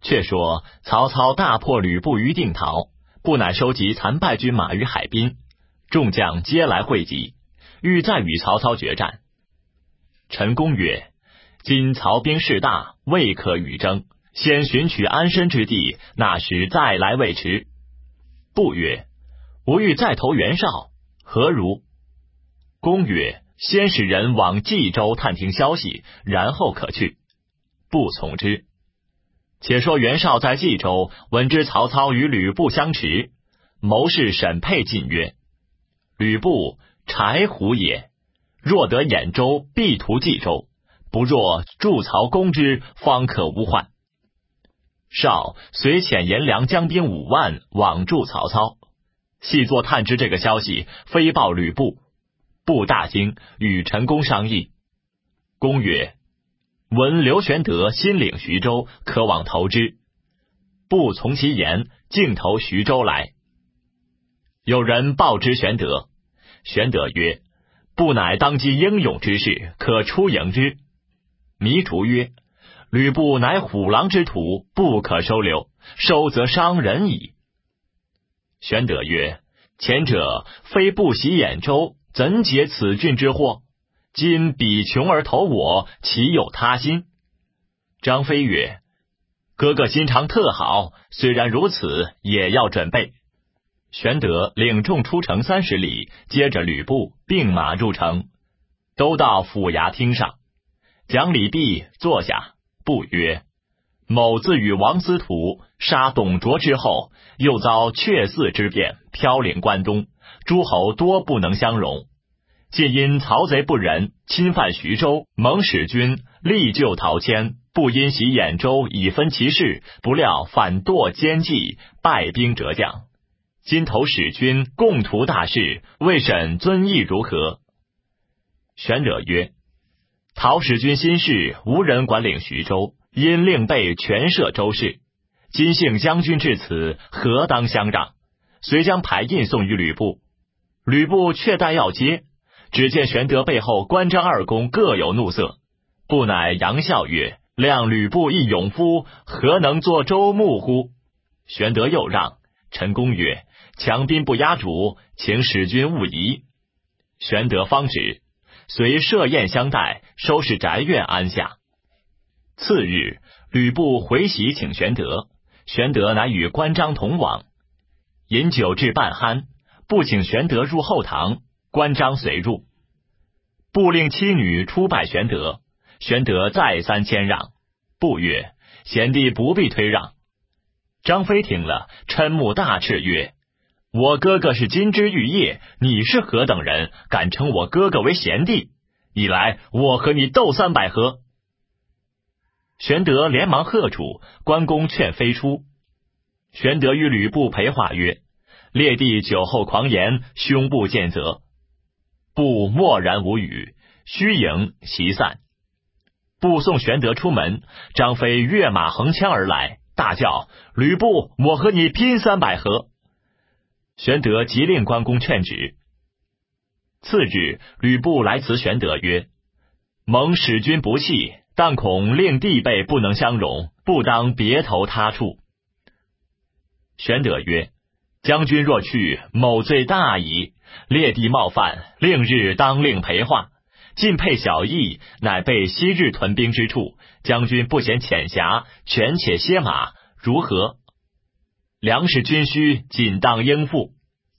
却说曹操大破吕布于定陶，不乃收集残败军马于海滨，众将皆来会集，欲再与曹操决战。陈宫曰：今曹兵势大，未可与争，先寻取安身之地，那时再来未迟。布曰：吾欲再投袁绍，何如？公曰：先使人往冀州探听消息，然后可去。不从之。且说袁绍在冀州，闻知曹操与吕布相持，谋士沈沛进曰：吕布豺虎也，若得兖州，必图冀州，不若助曹攻之，方可无患。绍遂遣颜良将兵5万往助曹操，细作探知这个消息，飞报吕布。布大惊，与陈宫商议。公曰：闻刘玄德新领徐州，可往投之。布从其言，径投徐州来。有人报之玄德，玄德曰：布乃当今英勇之士，可出迎之。糜竺曰：吕布乃虎狼之徒，不可收留，收则伤人矣。玄德曰：前者非不袭兖州，怎解此郡之祸？今彼穷而投我，岂有他心？张飞曰：哥哥心肠特好，虽然如此，也要准备。玄德领众出城30里，接着吕布并马入城，都到府衙厅上。讲礼毕，坐下。布曰：某自与王司徒杀董卓之后，又遭阙驷之变，飘领关东，诸侯多不能相容。竟因曹贼不仁，侵犯徐州，蒙使君力救陶谦，不因袭兖州以分其势，不料反堕奸计，败兵折将。今投使君，共图大事，未审尊意如何？玄德曰：陶使君心事，无人管领徐州，因令备全摄州事。今幸将军至此，何当相让？遂将牌印送于吕布。吕布却待要接，只见玄德背后关张二公各有怒色。布乃扬笑曰：谅吕布一勇夫，何能作州牧乎？玄德又让。陈宫曰：强兵不压主，请使君勿疑。玄德方止，遂设宴相待，收拾宅院安下。次日，吕布回席请玄德，玄德乃与关张同往。饮酒至半酣，布请玄德入后堂，关张随入。布令妻女出拜玄德，玄德再三谦让。布曰：贤弟不必推让。张飞听了，嗔目大斥曰：我哥哥是金枝玉叶，你是何等人，敢称我哥哥为贤弟？以来我和你斗300合。玄德连忙喝住，关公劝飞出。玄德与吕布陪话曰：列弟酒后狂言，凶不见责。布默然无语，虚迎席散。布送玄德出门，张飞跃马横枪而来，大叫：吕布，我和你拼300合。玄德急令关公劝止。次日，吕布来辞玄德曰：蒙使君不弃，但恐令弟辈不能相容，不当别投他处。玄德曰：将军若去，某罪大矣。列弟冒犯，令日当令陪话。进配小邑，乃备昔日屯兵之处，将军不嫌浅狭，权且歇马，如何？粮食军需，仅当应付。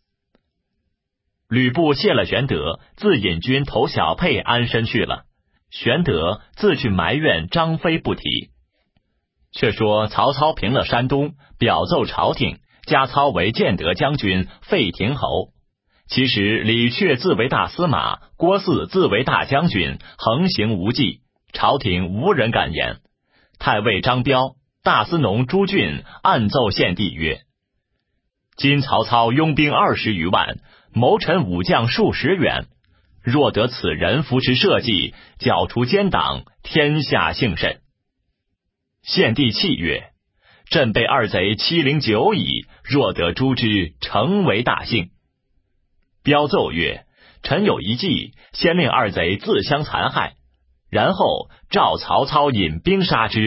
吕布谢了玄德，自引军投小沛安身去了。玄德自去埋怨张飞不提。却说曹操平了山东，表奏朝廷，加操为建德将军、废亭侯。其实李榷自为大司马，郭汜自为大将军，横行无忌，朝廷无人敢言。太尉张彪、大司农朱俊暗奏献帝曰：今曹操拥兵20余万，谋臣武将数十员，若得此人扶持社稷，剿除奸党，天下幸甚。献帝泣曰：朕被二贼欺凌久矣，若得诛之，诚为大幸。彪奏曰：臣有一计，先令二贼自相残害，然后召曹操引兵杀之，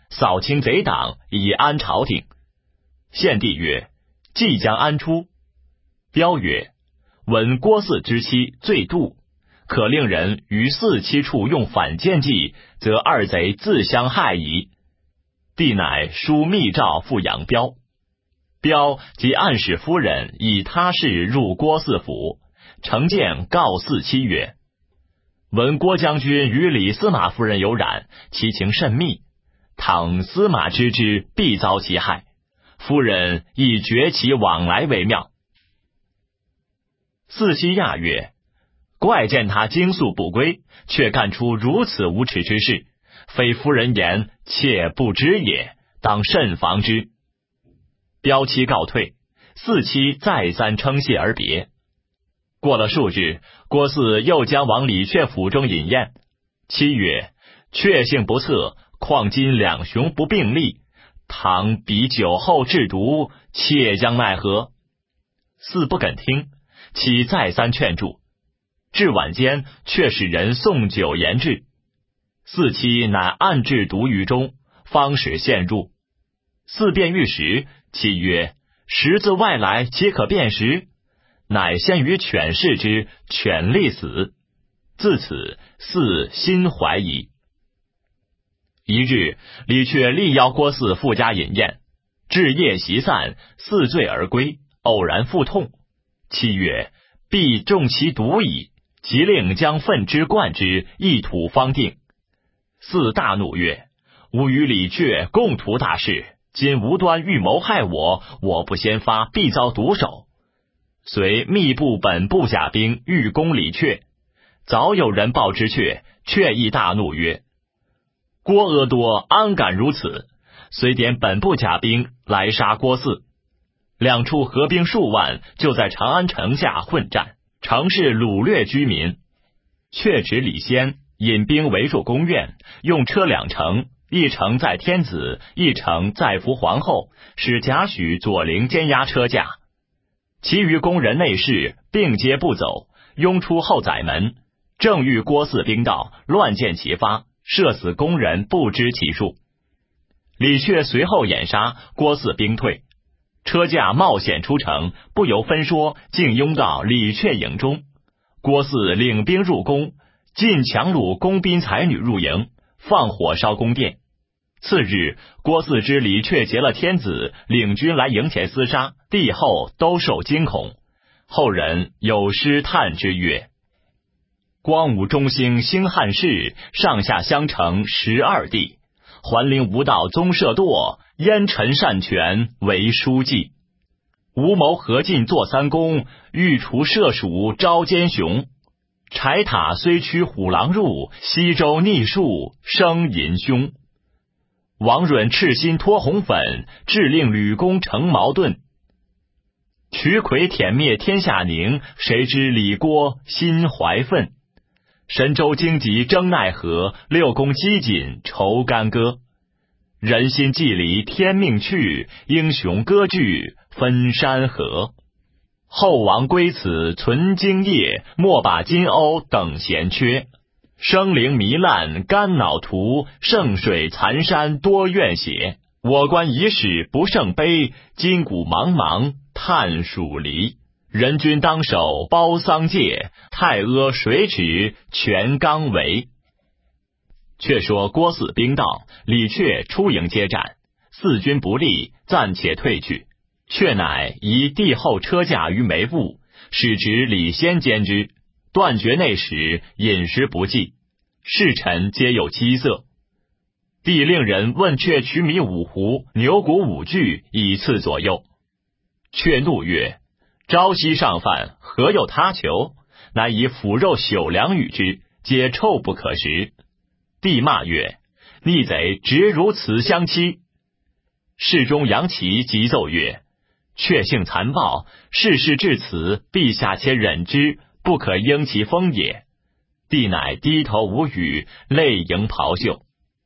扫清贼党，以安朝廷。献帝曰：即将安出。彪曰：闻郭汜之妻罪妒，可令人于4妻处用反间计，则二贼自相害矣。帝乃书密诏复杨彪。彪即暗使夫人以他事入郭汜府，呈见告4妻曰：闻郭将军与李司马夫人有染，其情甚密，倘司马知之，必遭其害。夫人亦绝其往来为妙。4妻讶曰：怪见他惊宿不归，却干出如此无耻之事，非夫人言，妾不知也，当慎防之。彪妻告退，4妻再三称谢而别。过了数日，郭汜又将往李榷府中饮宴。妻曰：确性不测，况今两雄不并立，倘彼酒后制毒，妾将奈何？4不肯听，妻再三劝住。至晚间，却使人送酒言至。4妻乃暗置毒于中，方使献入。4便欲食，妻曰：食自外来，皆可辨识。乃先于犬视之，犬立死。自此4心怀疑。一日，李榷力邀郭汜赴家饮宴，至夜席散，4醉而归，偶然腹痛。妻曰：必中其毒矣，即令将粪之灌之，一吐方定。4大怒曰：吾与李榷共图大事，今无端欲谋害我，我不先发，必遭毒手。遂密布本部甲兵，欲攻李榷。早有人报之阙，阙亦大怒曰：郭阿多安敢如此？遂点本部甲兵来杀郭汜。两处合兵数万，就在长安城下混战，城市掳掠居民。阙指李先引兵围住宫苑，用车2乘，一乘载天子，一乘载服皇后，使贾诩、左灵监押车驾。其余宫人内侍并皆不走，拥出后宰门，正遇郭汜兵到，乱箭齐发，射死宫人不知其数。李榷随后掩杀，郭汜兵退。车驾冒险出城，不由分说，竟拥到李榷营中。郭汜领兵入宫，尽强掳宫宾才女入营，放火烧宫殿。次日，郭汜知李榷劫了天子，领军来营前厮杀，帝后都受惊恐。后人有诗叹之曰：光武中兴兴汉室，上下相承12帝。桓灵无道宗社堕，燕臣擅权为书记。吴谋合进作3公，欲除射蜀招奸雄。柴塔虽驱虎狼入，西周逆数生淫凶。王允赤心脱红粉，致令吕公成矛盾。瞿夔舔灭天下宁，谁知李郭心怀愤。神州荆棘争奈何，六宫饥馑愁干戈。人心既离天命去，英雄割据分山河。后王归此存荆业，莫把金瓯等闲缺。生灵糜烂肝脑涂，圣水残山多怨血。我观遗史不胜悲，今古茫茫叹蜀离。人君当守包桑界，太阿水止全刚围。却说郭汜兵到，李榷出营接战，4军不利，暂且退去。却乃移帝后车驾于眉部，使执李先监之，断绝内史，饮食不济，侍臣皆有饥色。帝令人问却取米5斛，牛骨5具，以赐左右。却怒曰：朝夕上饭，何有他求？乃以腐肉朽粮与之，皆臭不可食。帝骂曰：逆贼直如此相欺。侍中杨琦急奏曰：却性残暴，事至此，陛下且忍之，不可应其风也。帝乃低头无语，泪盈袍袖。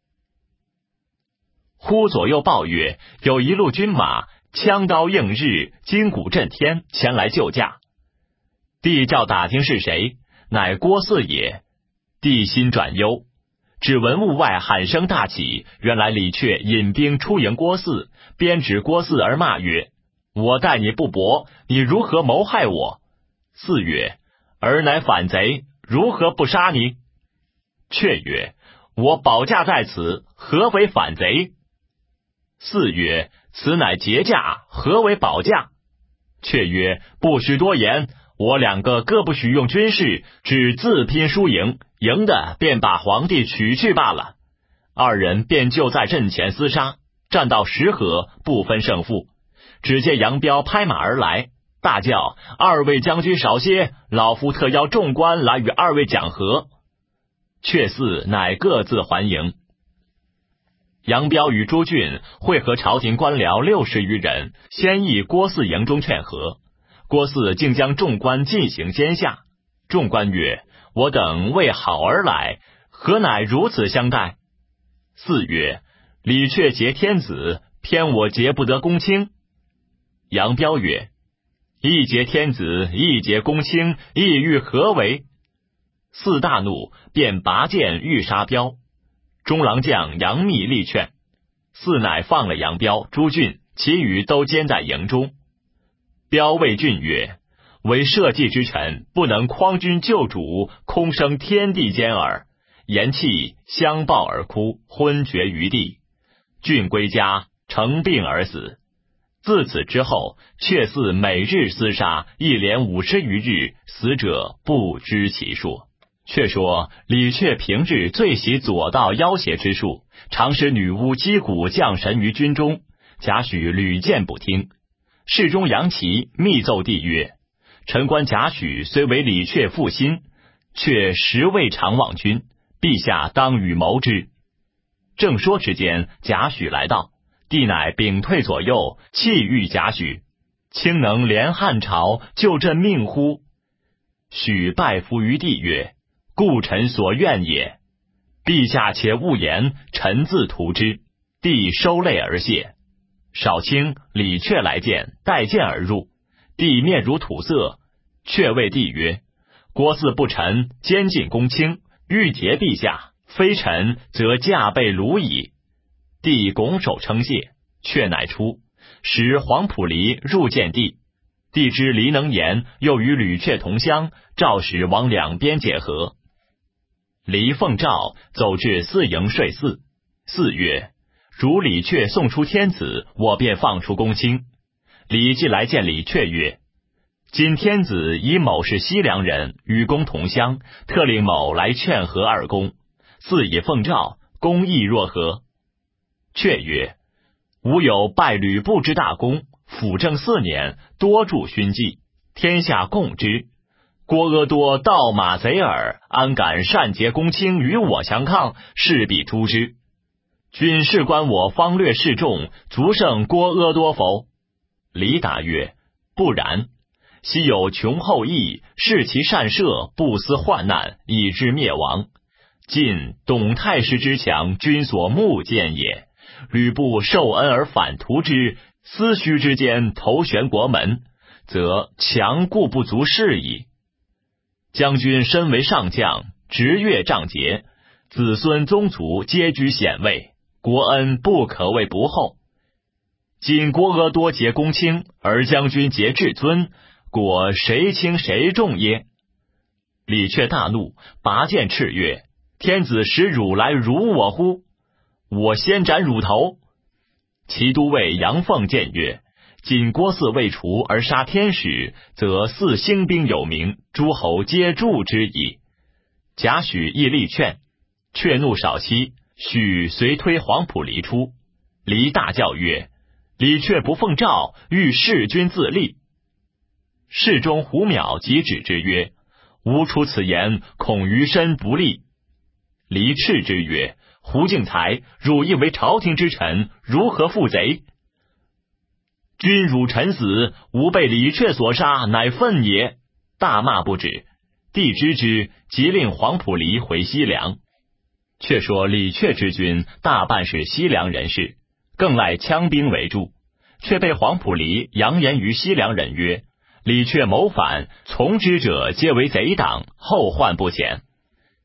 忽左右报曰：有一路军马，枪刀映日，金鼓震天，前来救驾。帝叫打听是谁，乃郭汜也。帝心转忧， 只闻屋外喊声大起，原来李确引兵出迎郭汜，鞭指郭汜而骂曰：我待你不薄，你如何谋害我？汜曰：尔乃反贼，如何不杀你？却曰：我保驾在此，何为反贼？汜曰：此乃劫驾，何为保驾？却曰：不许多言，我两个各不许用军事，只自拼输赢，赢的便把皇帝取去罢了。二人便就在阵前厮杀，战到10合，不分胜负。只见杨彪拍马而来，大叫：二位将军少些，老夫特邀众官来与二位讲和。却汜乃各自还营。杨彪与朱俊会合朝廷官僚60余人，先议郭汜营中劝和。郭汜竟将众官进行监下。众官曰：我等为好而来，何乃如此相待？汜曰：李确劫天子，偏我劫不得公卿。杨彪曰：一劫天子，一劫公卿，意欲何为？汜大怒，便拔剑欲杀彪。中郎将杨密力劝，汜乃放了杨彪、朱俊，其余都监在营中。彪谓俊曰：为社稷之臣，不能匡君救主，空生天地间耳。言讫，相抱而哭，昏厥于地。俊归家，成病而死。自此之后，却汜每日厮杀，一连50余日，死者不知其数。却说李确平日最喜左道要挟之术，常使女巫击鼓降神于军中，贾诩屡谏不听。侍中杨琦密奏帝曰：臣观贾诩虽为李确腹心，却实未尝忘君，陛下当与谋之。正说之间，贾诩来到，帝乃屏退左右，弃御贾诩，卿能连汉朝，救朕命乎？许拜伏于地曰：故臣所愿也。陛下且勿言，臣自图之。帝收泪而谢。少卿李确来见，带剑而入，帝面如土色。却谓帝曰：郭汜不臣，监禁公卿，欲劫陛下，非臣则驾被虏矣。帝拱手称谢，却乃出，使黄甫离入见帝。帝知离能言，又与李确同乡，诏使往两边解和。离奉诏走至汜营睡汜。汜曰：如李确送出天子，我便放出公卿。李即来见李确曰：今天子以某是西凉人，与公同乡，特令某来劝和二公。汜以奉诏，公意若何？确曰：吾有拜吕布之大功，辅政4年，多助勋绩，天下共之。郭阿多盗马贼耳，安敢擅结公卿与我相抗？势必诛之。君事关我方略示众，足胜郭阿多否？李答曰：不然。昔有穷后羿，视其善射，不思患难，以致灭亡。晋董太师之强，君所目见也。吕布受恩而反图之，思虚之间投悬国门，则强固不足恃矣。将军身为上将，执越仗节，子孙宗族皆居显位，国恩不可谓不厚。今郭阿多结公卿，而将军结至尊，果谁轻谁重耶？李确大怒，拔剑叱曰：天子使汝来辱我乎？我先斩汝头。骑都尉杨凤谏曰：今郭汜未除而杀天使，则汜兴兵有名，诸侯皆助之矣。贾诩亦力劝，却怒少息，许遂推黄甫离出。离大叫曰：李确不奉诏，欲弑君自立。侍中胡邈即止之曰：吾出此言，恐于身不利。离斥之曰：胡敬才，汝亦为朝廷之臣，如何负贼？君辱臣死，吾被李确所杀，乃愤也。大骂不止。帝知之，即令黄甫离回西凉。却说李确之军大半是西凉人士，更赖羌兵为助，却被黄甫离扬言于西凉人曰：李确谋反，从之者皆为贼党，后患不浅。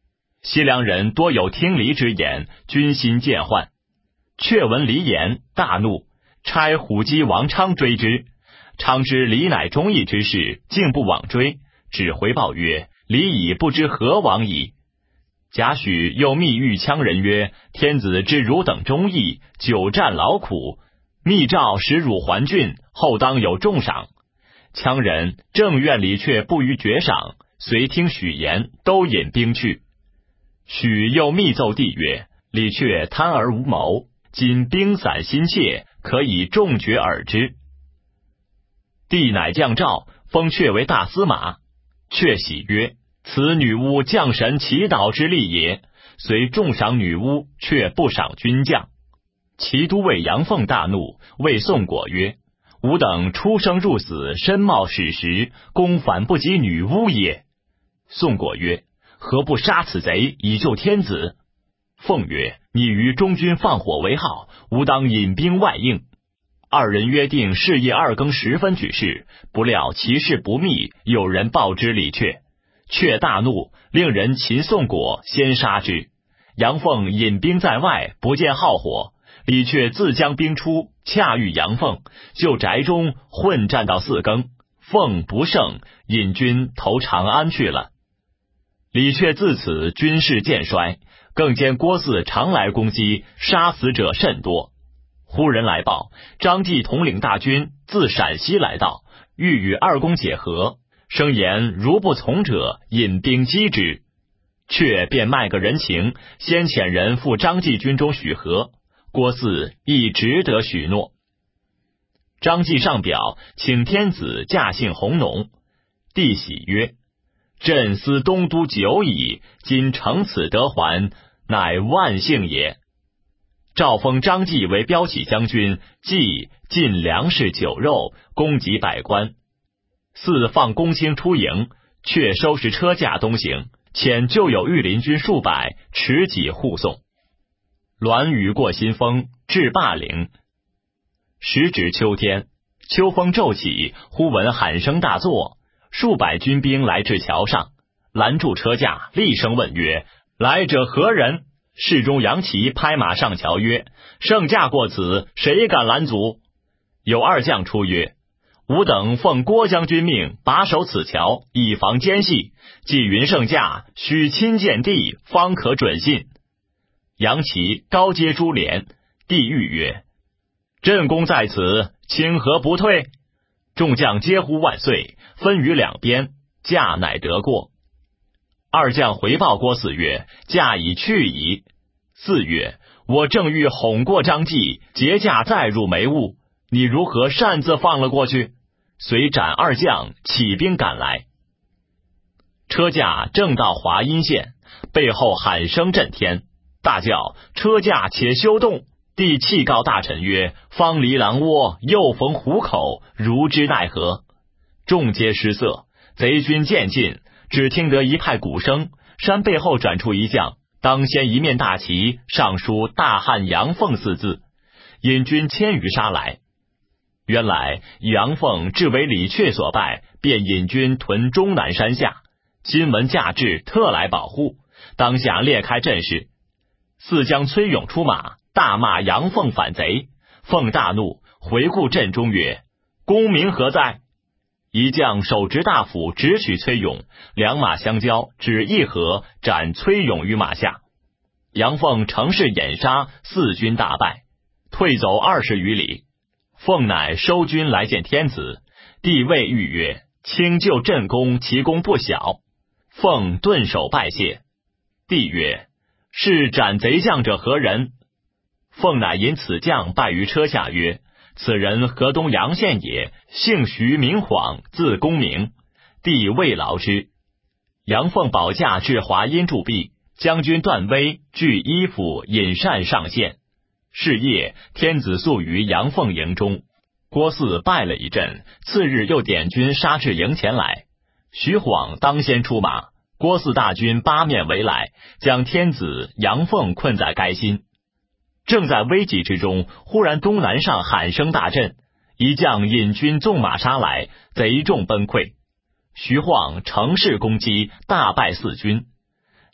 西凉人多有听离之言，军心渐涣。却闻离言，大怒，差虎击王昌追之。昌知离乃忠义之士，竟不往追，只回报曰：离已不知何往矣。贾诩又密谕羌人曰：天子知汝等忠义，久战劳苦，密诏使汝还郡，后当有重赏。羌人正愿李傕不予爵赏，遂听许言，都引兵去。许又密奏帝曰：李傕贪而无谋，今兵散心怯，可以重爵尔之。帝乃降诏，封阙为大司马。阙喜曰：此女巫将神祈祷之力也，虽重赏女巫，却不赏军将。骑都尉杨凤大怒，谓宋果曰：吾等出生入死，身冒矢石，公反不及女巫也。宋果曰：何不杀此贼，以救天子？凤曰：你于中军放火为号，吾当引兵外应。二人约定是夜2更10分举事，不料其事不密，有人报之李傕。傕大怒，令人擒宋果，先杀之。杨凤引兵在外，不见号火。李傕自将兵出，恰遇杨凤，就宅中混战到4更，凤不胜，引军投长安去了。李傕自此军事渐衰，更见郭汜常来攻击，杀死者甚多。忽人来报，张继统领大军自陕西来到，欲与二公解和，声言如不从者，引兵击之。却便卖个人情，先遣人赴张继军中许和。郭汜亦只得许诺。张继上表，请天子驾幸弘农。帝喜曰：朕思东都久矣，今乘此得还，乃万幸也。诏封张继为骠骑将军，冀进粮食酒肉，供给百官。4放公卿出营，却收拾车驾东行，遣旧有御林军数百，持戟护送。栾雨过新丰，至霸陵。时值秋天，秋风骤起，忽闻喊声大作，数百军兵来至桥上，拦住车驾，厉声问曰：来者何人？侍中杨琦拍马上桥曰：圣驾过此，谁敢拦阻？有2将出曰：吾等奉郭将军命，把守此桥，以防奸细。既云圣驾须亲见帝，方可准信。杨琦高接珠帘，帝谕曰：朕公在此，清何不退？众将皆呼万岁，分于两边，驾乃得过。2将回报郭汜曰：驾已去矣。4月，我正欲哄过张继，劫驾再入眉雾，你如何擅自放了过去？遂斩2将，起兵赶来。车驾正到华阴县，背后喊声震天，大叫：车驾且休动！帝泣告大臣曰：方离狼窝，又逢虎口，如之奈何？众皆失色。贼军渐近，只听得一派鼓声，山背后转出一将，当先一面大旗，上书大汉杨凤4字，引军1000余杀来。原来杨凤至为李傕所败，便引军屯终南山下，今闻驾至，特来保护，当下列开阵势。4将崔勇出马，大骂杨凤反贼。凤大怒，回顾阵中曰：功名何在？一将手执大斧，直取崔勇，两马相交，只一合，斩崔勇于马下。杨凤乘势掩杀，4军大败，退走20余里。凤乃收军来见天子，帝谓谕曰：卿救朕功，其功不小。凤顿首拜谢。帝曰：是斩贼将者何人？凤乃引此将拜于车下曰：此人河东阳县也，姓徐名晃，字公明。帝慰劳之。杨凤保驾至华阴驻跸，将军段威具衣服引膳上献。是夜，天子宿于杨凤营中。郭汜败了一阵，次日又点军杀至营前来。徐晃当先出马，郭汜大军8面围来，将天子杨凤困在垓心。正在危急之中，忽然东南上喊声大震，一将引军纵马杀来，贼众崩溃。徐晃乘势攻击，大败4军。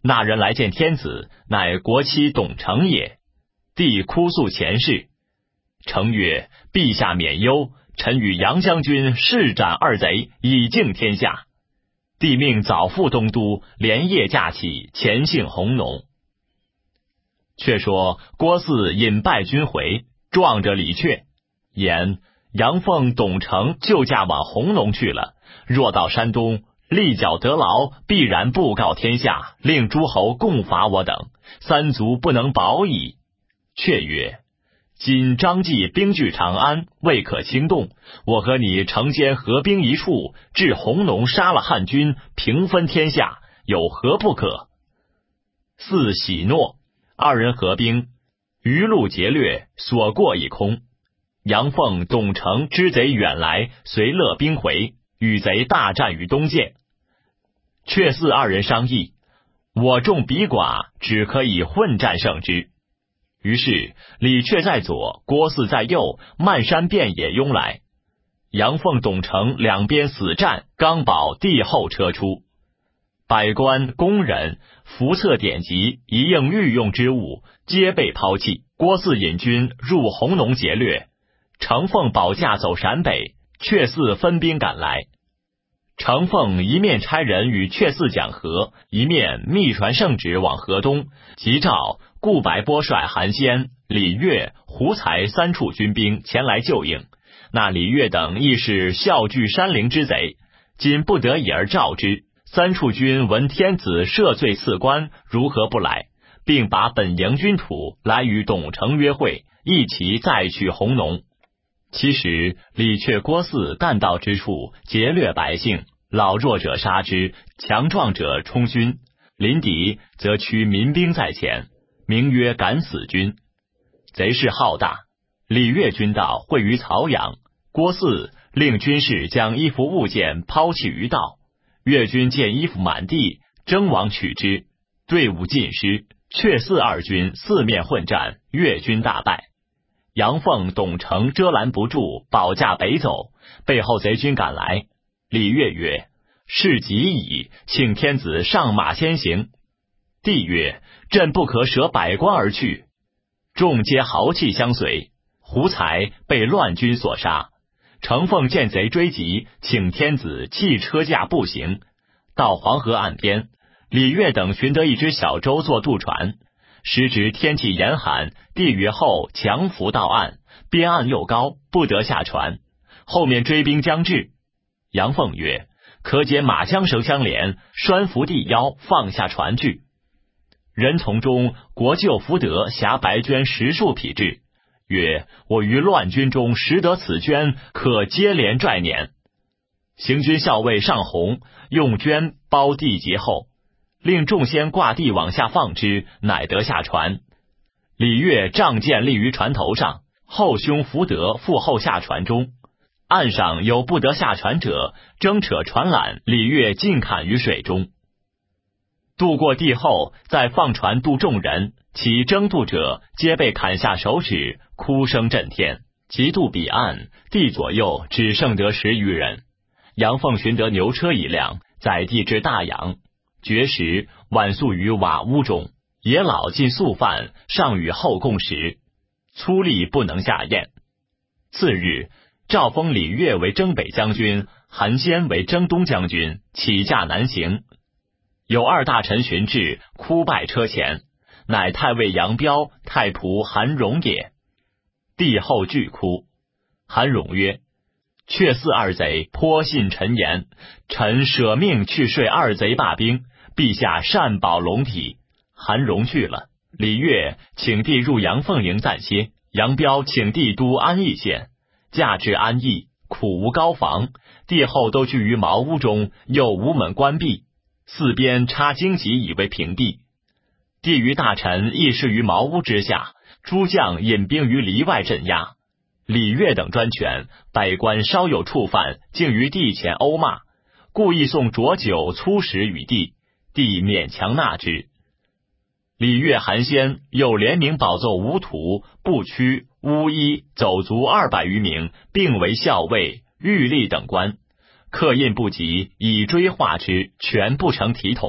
那人来见天子，乃国戚董承也。帝哭诉前事。承曰：陛下免忧，臣与杨将军誓斩二贼，以敬天下。帝命早赴东都，连夜驾起，前幸弘农。却说郭汜引败军回，撞着李确，言杨奉、董承就驾往弘农去了，若到山东，立脚得牢，必然布告天下，令诸侯共伐我等，三族不能保矣。却曰：今张继兵据长安，未可轻动，我和你乘间合兵一处，至弘农杀了汉军，平分天下，有何不可？汜喜诺，二人合兵，余路劫掠，所过一空。杨奉、董承知贼远来，随勒兵回，与贼大战于东涧。却汜二人商议，我众比寡，只可以混战胜之。于是李确在左，郭汜在右，漫山遍野拥来。杨奉、董承两边死战，刚保帝后车出。百官、工人、服册典籍、一应御用之物，皆被抛弃。郭汜引军入弘农劫掠，承奉保驾走陕北，却汜分兵赶来。承奉一面差人与却汜讲和，一面密传圣旨往河东，急召顾白波率韩先、李岳、胡才三处军兵前来救应。那李岳等亦是笑聚山陵之贼，今不得已而召之。三处军闻天子赦罪赐官，如何不来，并把本营军土来与董承约会，一齐再去弘农。其实李确、郭汜弹道之处，劫掠百姓，老弱者杀之，强壮者充军，临敌则驱民兵在前，名曰敢死军。贼势浩大，李岳军到会于曹阳，郭汜令军士将衣服物件抛弃于道，越军见衣服满地，争往取之，队伍尽失，却汜二军四面混战，越军大败。杨奉、董承遮拦不住，保驾北走，背后贼军赶来。李岳曰：事急矣，请天子上马先行。帝曰：朕不可舍百官而去。众皆豪气相随。胡才被乱军所杀。承奉见贼追急，请天子弃车驾步行。到黄河岸边，李岳等寻得一只小舟做渡船。时值天气严寒，地越后强浮到岸，边岸又高，不得下船。后面追兵将至。杨奉曰：可解马缰绳相连，拴扶地腰，放下船去。人从中国舅福德挟白绢10数匹至，曰：我于乱军中拾得此绢，可接连拽撵。行军校尉上鸿用绢包地节后，令众先挂地往下放之，乃得下船。李岳仗剑立于船头上，后兄福德负后下船中。岸上有不得下船者，争扯船缆，李岳尽砍于水中。渡过地后，再放船渡众人，其争渡者皆被砍下手指，哭声震天。即渡彼岸，地左右只剩得10余人。杨奉寻得牛车一辆，载地至大洋，绝食，晚宿于瓦屋中。野老尽宿饭，尚与后共食，粗粝不能下咽。次日，诏封李岳为征北将军，韩先为征东将军，起驾南行。有2大臣寻至，哭拜车前，乃太尉杨彪、太仆韩荣也。帝后俱哭。韩荣曰：却汜二贼颇信臣言，臣舍命去说二贼罢兵，陛下善保龙体。韩荣去了。李岳请帝入杨奉营暂歇，杨彪请帝都安邑县。驾至安邑，苦无高房，帝后都居于茅屋中，又无门关闭，四边插荆棘以为屏蔽。帝与大臣议事于茅屋之下，诸将引兵于篱外镇压。李岳等专权，百官稍有触犯，竟于帝前殴骂，故意送浊酒粗食与帝，帝勉强纳之。李岳、韩先又联名保奏吴土、步驱、巫医、走卒200余名，并为校尉、御吏等官，刻印不及，以追化之，全不成体统。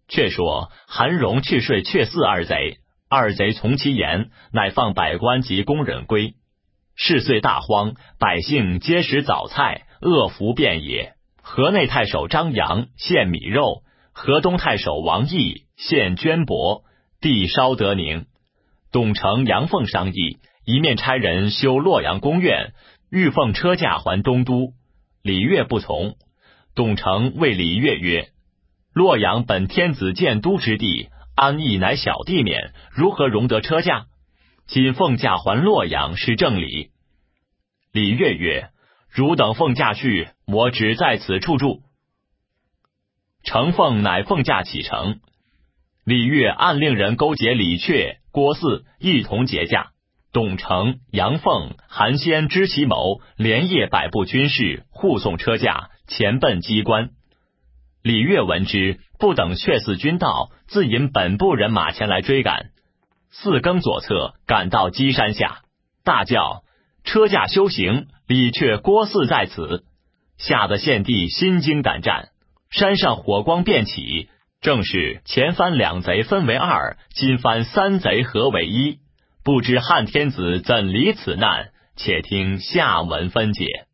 却说韩荣去说阙4二贼，二贼从其言，乃放百官及宫人归。事遂大荒，百姓皆食早菜，恶服遍也。河内太守张扬献米肉，河东太守王毅献绢帛，地稍得宁。董承、杨凤商议，一面差人修洛阳宫苑，欲奉车驾还东都。李乐不从。董承谓李乐曰：洛阳本天子建都之地，安邑乃小地免，如何容得车驾？今奉驾还洛阳是正理。李乐曰：汝等奉驾去，我只在此处住。承奉乃奉驾启程。李乐暗令人勾结李榷、郭汜一同劫驾。董承、杨凤、韩先知其谋，连夜摆布军士，护送车驾，前奔机关。李乐闻之，不等阙4军到，自引本部人马前来追赶。4更左侧，赶到稽山下，大叫：车驾休行，李榷、郭汜在此。吓得献帝心惊胆战。山上火光遍起，正是前番2贼分为2，今番3贼合为1。不知汉天子怎离此难，且听下文分解。